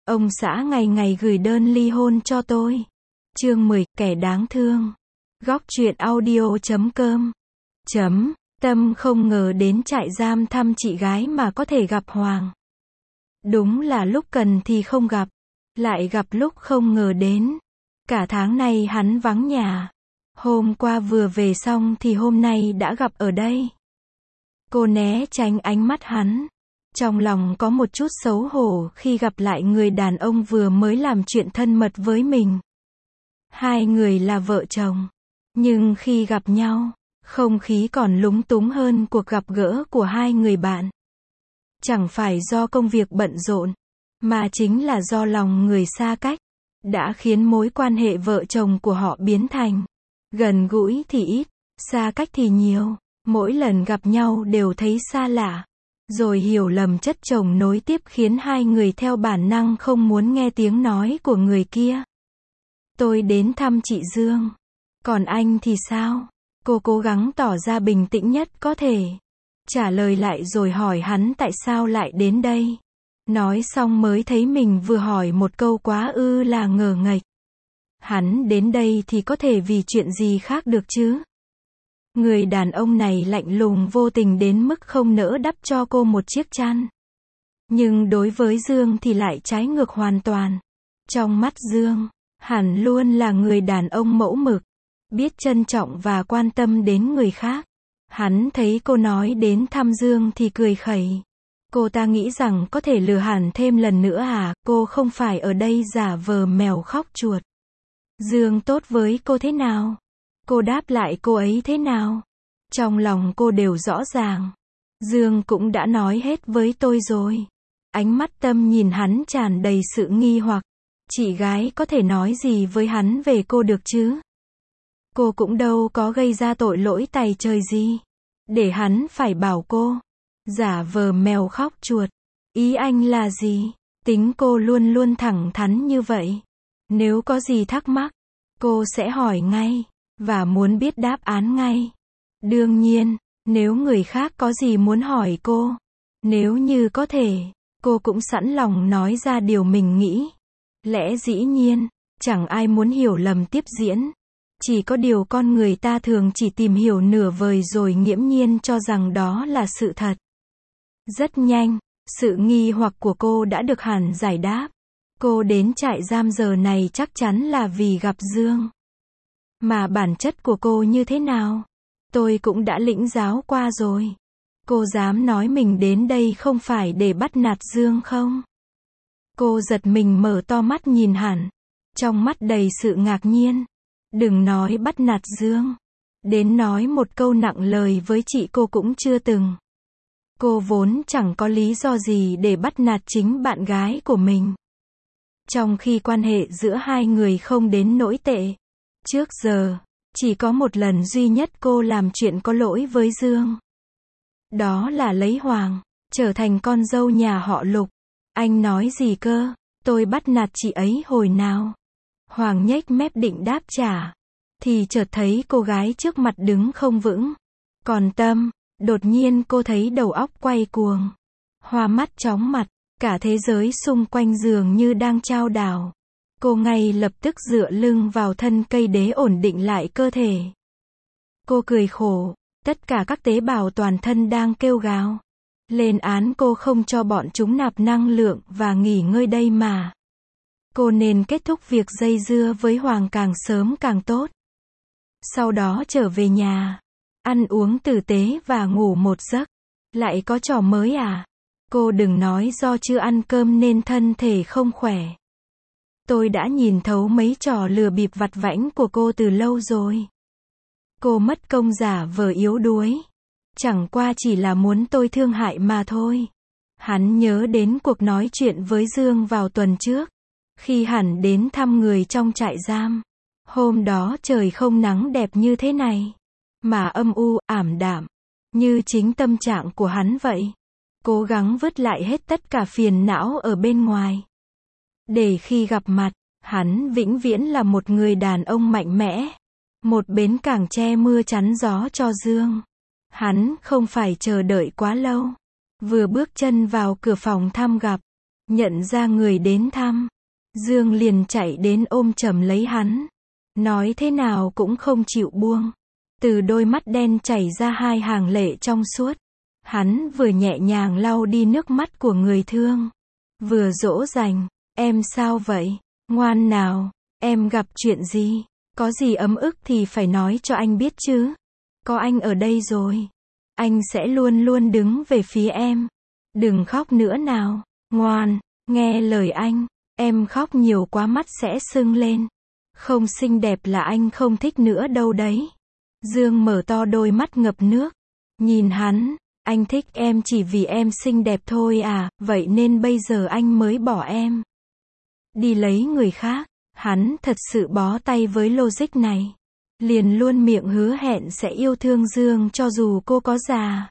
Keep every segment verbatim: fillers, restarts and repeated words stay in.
Ông xã ngày ngày gửi đơn ly hôn cho tôi. Chương mười, kẻ đáng thương. Góc truyện audio chấm com. Chấm. Tâm không ngờ đến trại giam thăm chị gái mà có thể gặp Hoàng. Đúng là lúc cần thì không gặp, lại gặp lúc không ngờ đến. Cả tháng nay hắn vắng nhà. Hôm qua vừa về xong thì hôm nay đã gặp ở đây. Cô né tránh ánh mắt hắn. Trong lòng có một chút xấu hổ khi gặp lại người đàn ông vừa mới làm chuyện thân mật với mình. Hai người là vợ chồng. Nhưng khi gặp nhau, không khí còn lúng túng hơn cuộc gặp gỡ của hai người bạn. Chẳng phải do công việc bận rộn, mà chính là do lòng người xa cách, đã khiến mối quan hệ vợ chồng của họ biến thành gần gũi thì ít, xa cách thì nhiều. Mỗi lần gặp nhau đều thấy xa lạ. Rồi hiểu lầm chất chồng nối tiếp khiến hai người theo bản năng không muốn nghe tiếng nói của người kia. Tôi đến thăm chị Dương. Còn anh thì sao? Cô cố gắng tỏ ra bình tĩnh nhất có thể. Trả lời lại rồi hỏi hắn tại sao lại đến đây. Nói xong mới thấy mình vừa hỏi một câu quá ư là ngờ nghệch. Hắn đến đây thì có thể vì chuyện gì khác được chứ? Người đàn ông này lạnh lùng vô tình đến mức không nỡ đắp cho cô một chiếc chăn. Nhưng đối với Dương thì lại trái ngược hoàn toàn. Trong mắt Dương, hẳn luôn là người đàn ông mẫu mực, biết trân trọng và quan tâm đến người khác. Hắn thấy cô nói đến thăm Dương thì cười khẩy. Cô ta nghĩ rằng có thể lừa hẳn thêm lần nữa à, cô không phải ở đây giả vờ mèo khóc chuột. Dương tốt với cô thế nào? Cô đáp lại cô ấy thế nào? Trong lòng cô đều rõ ràng. Dương cũng đã nói hết với tôi rồi. Ánh mắt Tâm nhìn hắn tràn đầy sự nghi hoặc. Chị gái có thể nói gì với hắn về cô được chứ? Cô cũng đâu có gây ra tội lỗi tày trời gì để hắn phải bảo cô giả vờ mèo khóc chuột. Ý anh là gì? Tính cô luôn luôn thẳng thắn như vậy. Nếu có gì thắc mắc, cô sẽ hỏi ngay, và muốn biết đáp án ngay. Đương nhiên, nếu người khác có gì muốn hỏi cô, nếu như có thể, cô cũng sẵn lòng nói ra điều mình nghĩ. Lẽ dĩ nhiên, chẳng ai muốn hiểu lầm tiếp diễn. Chỉ có điều con người ta thường chỉ tìm hiểu nửa vời rồi nghiễm nhiên cho rằng đó là sự thật. Rất nhanh, sự nghi hoặc của cô đã được hẳn giải đáp. Cô đến trại giam giờ này chắc chắn là vì gặp Dương. Mà bản chất của cô như thế nào? Tôi cũng đã lĩnh giáo qua rồi. Cô dám nói mình đến đây không phải để bắt nạt Dương không? Cô giật mình mở to mắt nhìn hẳn. Trong mắt đầy sự ngạc nhiên. Đừng nói bắt nạt Dương. Đến nói một câu nặng lời với chị cô cũng chưa từng. Cô vốn chẳng có lý do gì để bắt nạt chính bạn gái của mình. Trong khi quan hệ giữa hai người không đến nỗi tệ. Trước giờ, chỉ có một lần duy nhất cô làm chuyện có lỗi với Dương. Đó là lấy Hoàng, trở thành con dâu nhà họ Lục. Anh nói gì cơ? Tôi bắt nạt chị ấy hồi nào? Hoàng nhếch mép định đáp trả. Thì chợt thấy cô gái trước mặt đứng không vững. Còn Tâm, đột nhiên cô thấy đầu óc quay cuồng. Hoa mắt chóng mặt, cả thế giới xung quanh dường như đang chao đảo. Cô ngay lập tức dựa lưng vào thân cây đế ổn định lại cơ thể. Cô cười khổ, tất cả các tế bào toàn thân đang kêu gào. Lên án cô không cho bọn chúng nạp năng lượng và nghỉ ngơi đây mà. Cô nên kết thúc việc dây dưa với Hoàng càng sớm càng tốt. Sau đó trở về nhà, ăn uống tử tế và ngủ một giấc. Lại có trò mới à? Cô đừng nói do chưa ăn cơm nên thân thể không khỏe. Tôi đã nhìn thấu mấy trò lừa bịp vặt vãnh của cô từ lâu rồi. Cô mất công giả vờ yếu đuối. Chẳng qua chỉ là muốn tôi thương hại mà thôi. Hắn nhớ đến cuộc nói chuyện với Dương vào tuần trước. Khi hẳn đến thăm người trong trại giam. Hôm đó trời không nắng đẹp như thế này. Mà âm u, ảm đạm. Như chính tâm trạng của hắn vậy. Cố gắng vứt lại hết tất cả phiền não ở bên ngoài. Để khi gặp mặt, hắn vĩnh viễn là một người đàn ông mạnh mẽ. Một bến cảng che mưa chắn gió cho Dương. Hắn không phải chờ đợi quá lâu. Vừa bước chân vào cửa phòng thăm gặp. Nhận ra người đến thăm, Dương liền chạy đến ôm chầm lấy hắn. Nói thế nào cũng không chịu buông. Từ đôi mắt đen chảy ra hai hàng lệ trong suốt. Hắn vừa nhẹ nhàng lau đi nước mắt của người thương, vừa dỗ dành. Em sao vậy? Ngoan nào, em gặp chuyện gì? Có gì ấm ức thì phải nói cho anh biết chứ. Có anh ở đây rồi, anh sẽ luôn luôn đứng về phía em. Đừng khóc nữa nào, ngoan, nghe lời anh. Em khóc nhiều quá mắt sẽ sưng lên. Không xinh đẹp là anh không thích nữa đâu đấy. Dương mở to đôi mắt ngập nước. Nhìn hắn, anh thích em chỉ vì em xinh đẹp thôi à, vậy nên bây giờ anh mới bỏ em đi lấy người khác. Hắn thật sự bó tay với logic này. Liền luôn miệng hứa hẹn sẽ yêu thương Dương cho dù cô có già,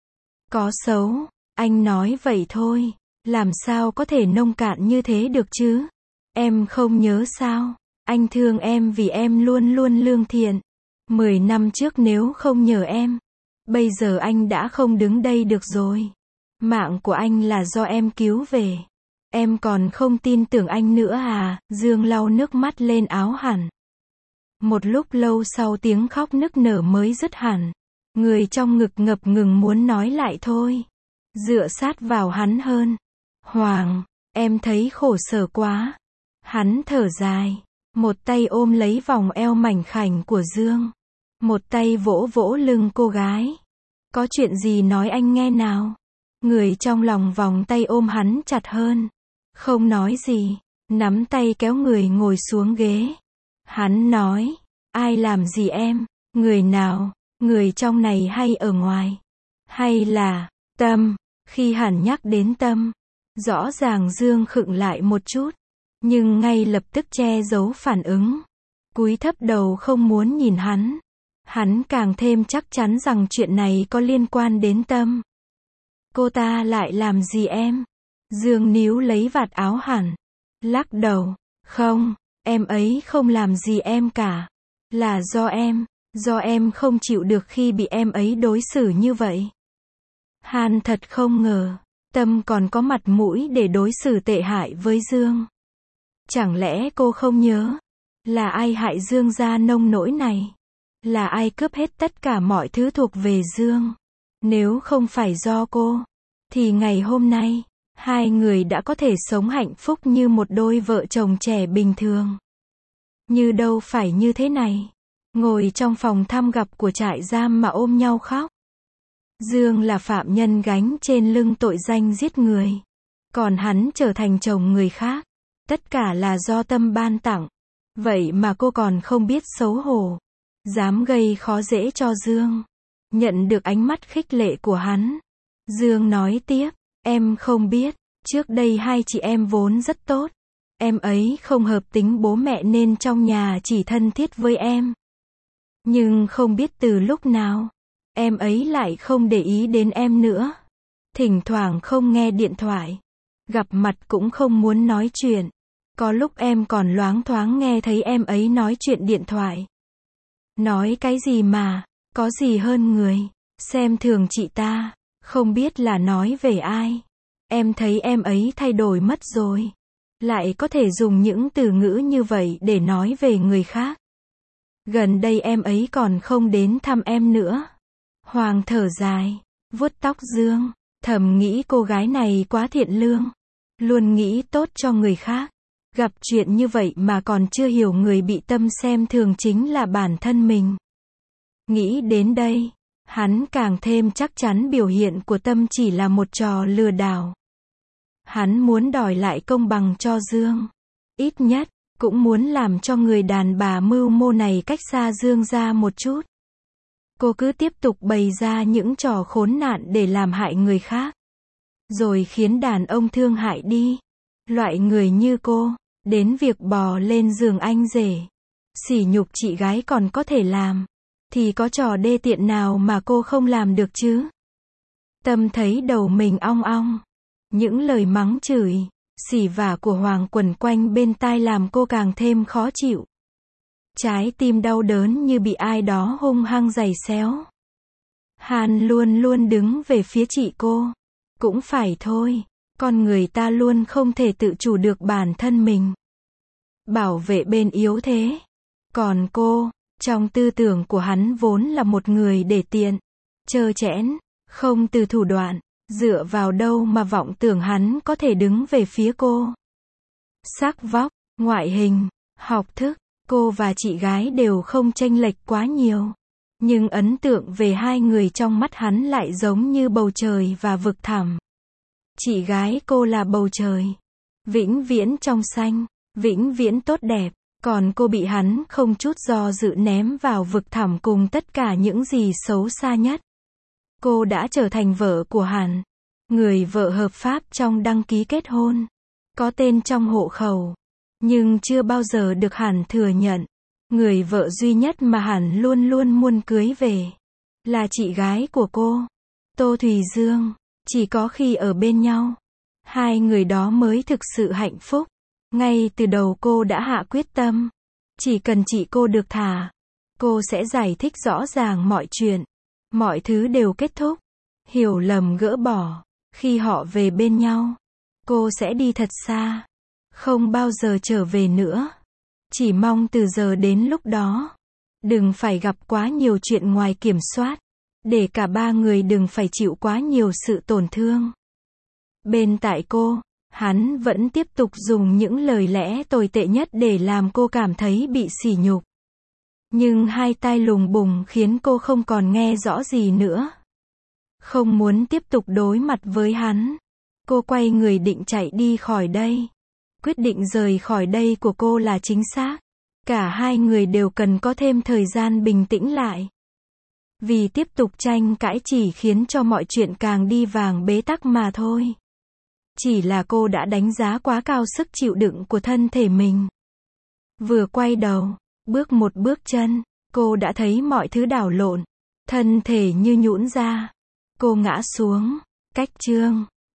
có xấu. Anh nói vậy thôi, làm sao có thể nông cạn như thế được chứ? Em không nhớ sao? Anh thương em vì em luôn luôn lương thiện. Mười năm trước nếu không nhờ em, bây giờ anh đã không đứng đây được rồi. Mạng của anh là do em cứu về. Em còn không tin tưởng anh nữa à? Dương lau nước mắt lên áo hẳn. Một lúc lâu sau tiếng khóc nức nở mới dứt hẳn. Người trong ngực ngập ngừng muốn nói lại thôi. Dựa sát vào hắn hơn. Hoàng, em thấy khổ sở quá. Hắn thở dài. Một tay ôm lấy vòng eo mảnh khảnh của Dương. Một tay vỗ vỗ lưng cô gái. Có chuyện gì nói anh nghe nào. Người trong lòng vòng tay ôm hắn chặt hơn. Không nói gì. Nắm tay kéo người ngồi xuống ghế. Hắn nói. Ai làm gì em? Người nào? Người trong này hay ở ngoài? Hay là Tâm? Khi hắn nhắc đến Tâm, rõ ràng Dương khựng lại một chút, nhưng ngay lập tức che giấu phản ứng, cúi thấp đầu không muốn nhìn hắn. Hắn càng thêm chắc chắn rằng chuyện này có liên quan đến Tâm. Cô ta lại làm gì em? Dương níu lấy vạt áo hắn, lắc đầu. Không, em ấy không làm gì em cả. Là do em, do em không chịu được khi bị em ấy đối xử như vậy. Hàn thật không ngờ, Tâm còn có mặt mũi để đối xử tệ hại với Dương. Chẳng lẽ cô không nhớ, là ai hại Dương ra nông nỗi này? Là ai cướp hết tất cả mọi thứ thuộc về Dương? Nếu không phải do cô, thì ngày hôm nay, hai người đã có thể sống hạnh phúc như một đôi vợ chồng trẻ bình thường. Như đâu phải như thế này. Ngồi trong phòng thăm gặp của trại giam mà ôm nhau khóc. Dương là phạm nhân gánh trên lưng tội danh giết người. Còn hắn trở thành chồng người khác. Tất cả là do Tâm ban tặng. Vậy mà cô còn không biết xấu hổ. Dám gây khó dễ cho Dương. Nhận được ánh mắt khích lệ của hắn. Dương nói tiếp. Em không biết. Trước đây hai chị em vốn rất tốt. Em ấy không hợp tính bố mẹ nên trong nhà chỉ thân thiết với em. Nhưng không biết từ lúc nào, em ấy lại không để ý đến em nữa. Thỉnh thoảng không nghe điện thoại. Gặp mặt cũng không muốn nói chuyện. Có lúc em còn loáng thoáng nghe thấy em ấy nói chuyện điện thoại. Nói cái gì mà, có gì hơn người, xem thường chị ta, không biết là nói về ai. Em thấy em ấy thay đổi mất rồi. Lại có thể dùng những từ ngữ như vậy để nói về người khác. Gần đây em ấy còn không đến thăm em nữa. Hoàng thở dài, vuốt tóc Dương, thầm nghĩ cô gái này quá thiện lương. Luôn nghĩ tốt cho người khác. Gặp chuyện như vậy mà còn chưa hiểu người bị Tâm xem thường chính là bản thân mình. Nghĩ đến đây, hắn càng thêm chắc chắn biểu hiện của Tâm chỉ là một trò lừa đảo. Hắn muốn đòi lại công bằng cho Dương. Ít nhất, cũng muốn làm cho người đàn bà mưu mô này cách xa Dương ra một chút. Cô cứ tiếp tục bày ra những trò khốn nạn để làm hại người khác. Rồi khiến đàn ông thương hại đi. Loại người như cô, đến việc bò lên giường anh rể, sỉ nhục chị gái còn có thể làm. Thì có trò đê tiện nào mà cô không làm được chứ? Tâm thấy đầu mình ong ong. Những lời mắng chửi, xỉ vả của Hoàng quẩn quanh bên tai làm cô càng thêm khó chịu. Trái tim đau đớn như bị ai đó hung hăng giày xéo. Hàn luôn luôn đứng về phía chị cô. Cũng phải thôi, Con người ta luôn không thể tự chủ được bản thân mình. Bảo vệ bên yếu thế. Còn cô, trong tư tưởng của hắn vốn là một người để tiện, trơ trẽn, không từ thủ đoạn, dựa vào đâu mà vọng tưởng hắn có thể đứng về phía cô. Sắc vóc, ngoại hình, học thức, cô và chị gái đều không chênh lệch quá nhiều. Nhưng ấn tượng về hai người trong mắt hắn lại giống như bầu trời và vực thẳm. Chị gái cô là bầu trời, vĩnh viễn trong xanh, vĩnh viễn tốt đẹp, còn cô bị hắn không chút do dự ném vào vực thẳm cùng tất cả những gì xấu xa nhất. Cô đã trở thành vợ của hắn, người vợ hợp pháp trong đăng ký kết hôn, có tên trong hộ khẩu, nhưng chưa bao giờ được hắn thừa nhận. Người vợ duy nhất mà hắn luôn luôn muốn cưới về là chị gái của cô, Tô Thùy Dương. Chỉ có khi ở bên nhau, hai người đó mới thực sự hạnh phúc. Ngay từ đầu cô đã hạ quyết tâm, chỉ cần chị cô được thả, cô sẽ giải thích rõ ràng mọi chuyện, mọi thứ đều kết thúc, hiểu lầm gỡ bỏ. Khi họ về bên nhau, cô sẽ đi thật xa, không bao giờ trở về nữa. Chỉ mong từ giờ đến lúc đó, đừng phải gặp quá nhiều chuyện ngoài kiểm soát, để cả ba người đừng phải chịu quá nhiều sự tổn thương. Bên tại cô, hắn vẫn tiếp tục dùng những lời lẽ tồi tệ nhất để làm cô cảm thấy bị sỉ nhục. Nhưng hai tai lùng bùng khiến cô không còn nghe rõ gì nữa. Không muốn tiếp tục đối mặt với hắn, cô quay người định chạy đi khỏi đây. Quyết định rời khỏi đây của cô là chính xác. Cả hai người đều cần có thêm thời gian bình tĩnh lại. Vì tiếp tục tranh cãi chỉ khiến cho mọi chuyện càng đi vàng bế tắc mà thôi. Chỉ là cô đã đánh giá quá cao sức chịu đựng của thân thể mình. Vừa quay đầu, bước một bước chân, cô đã thấy mọi thứ đảo lộn. Thân thể như nhũn ra. Cô ngã xuống. Cách chương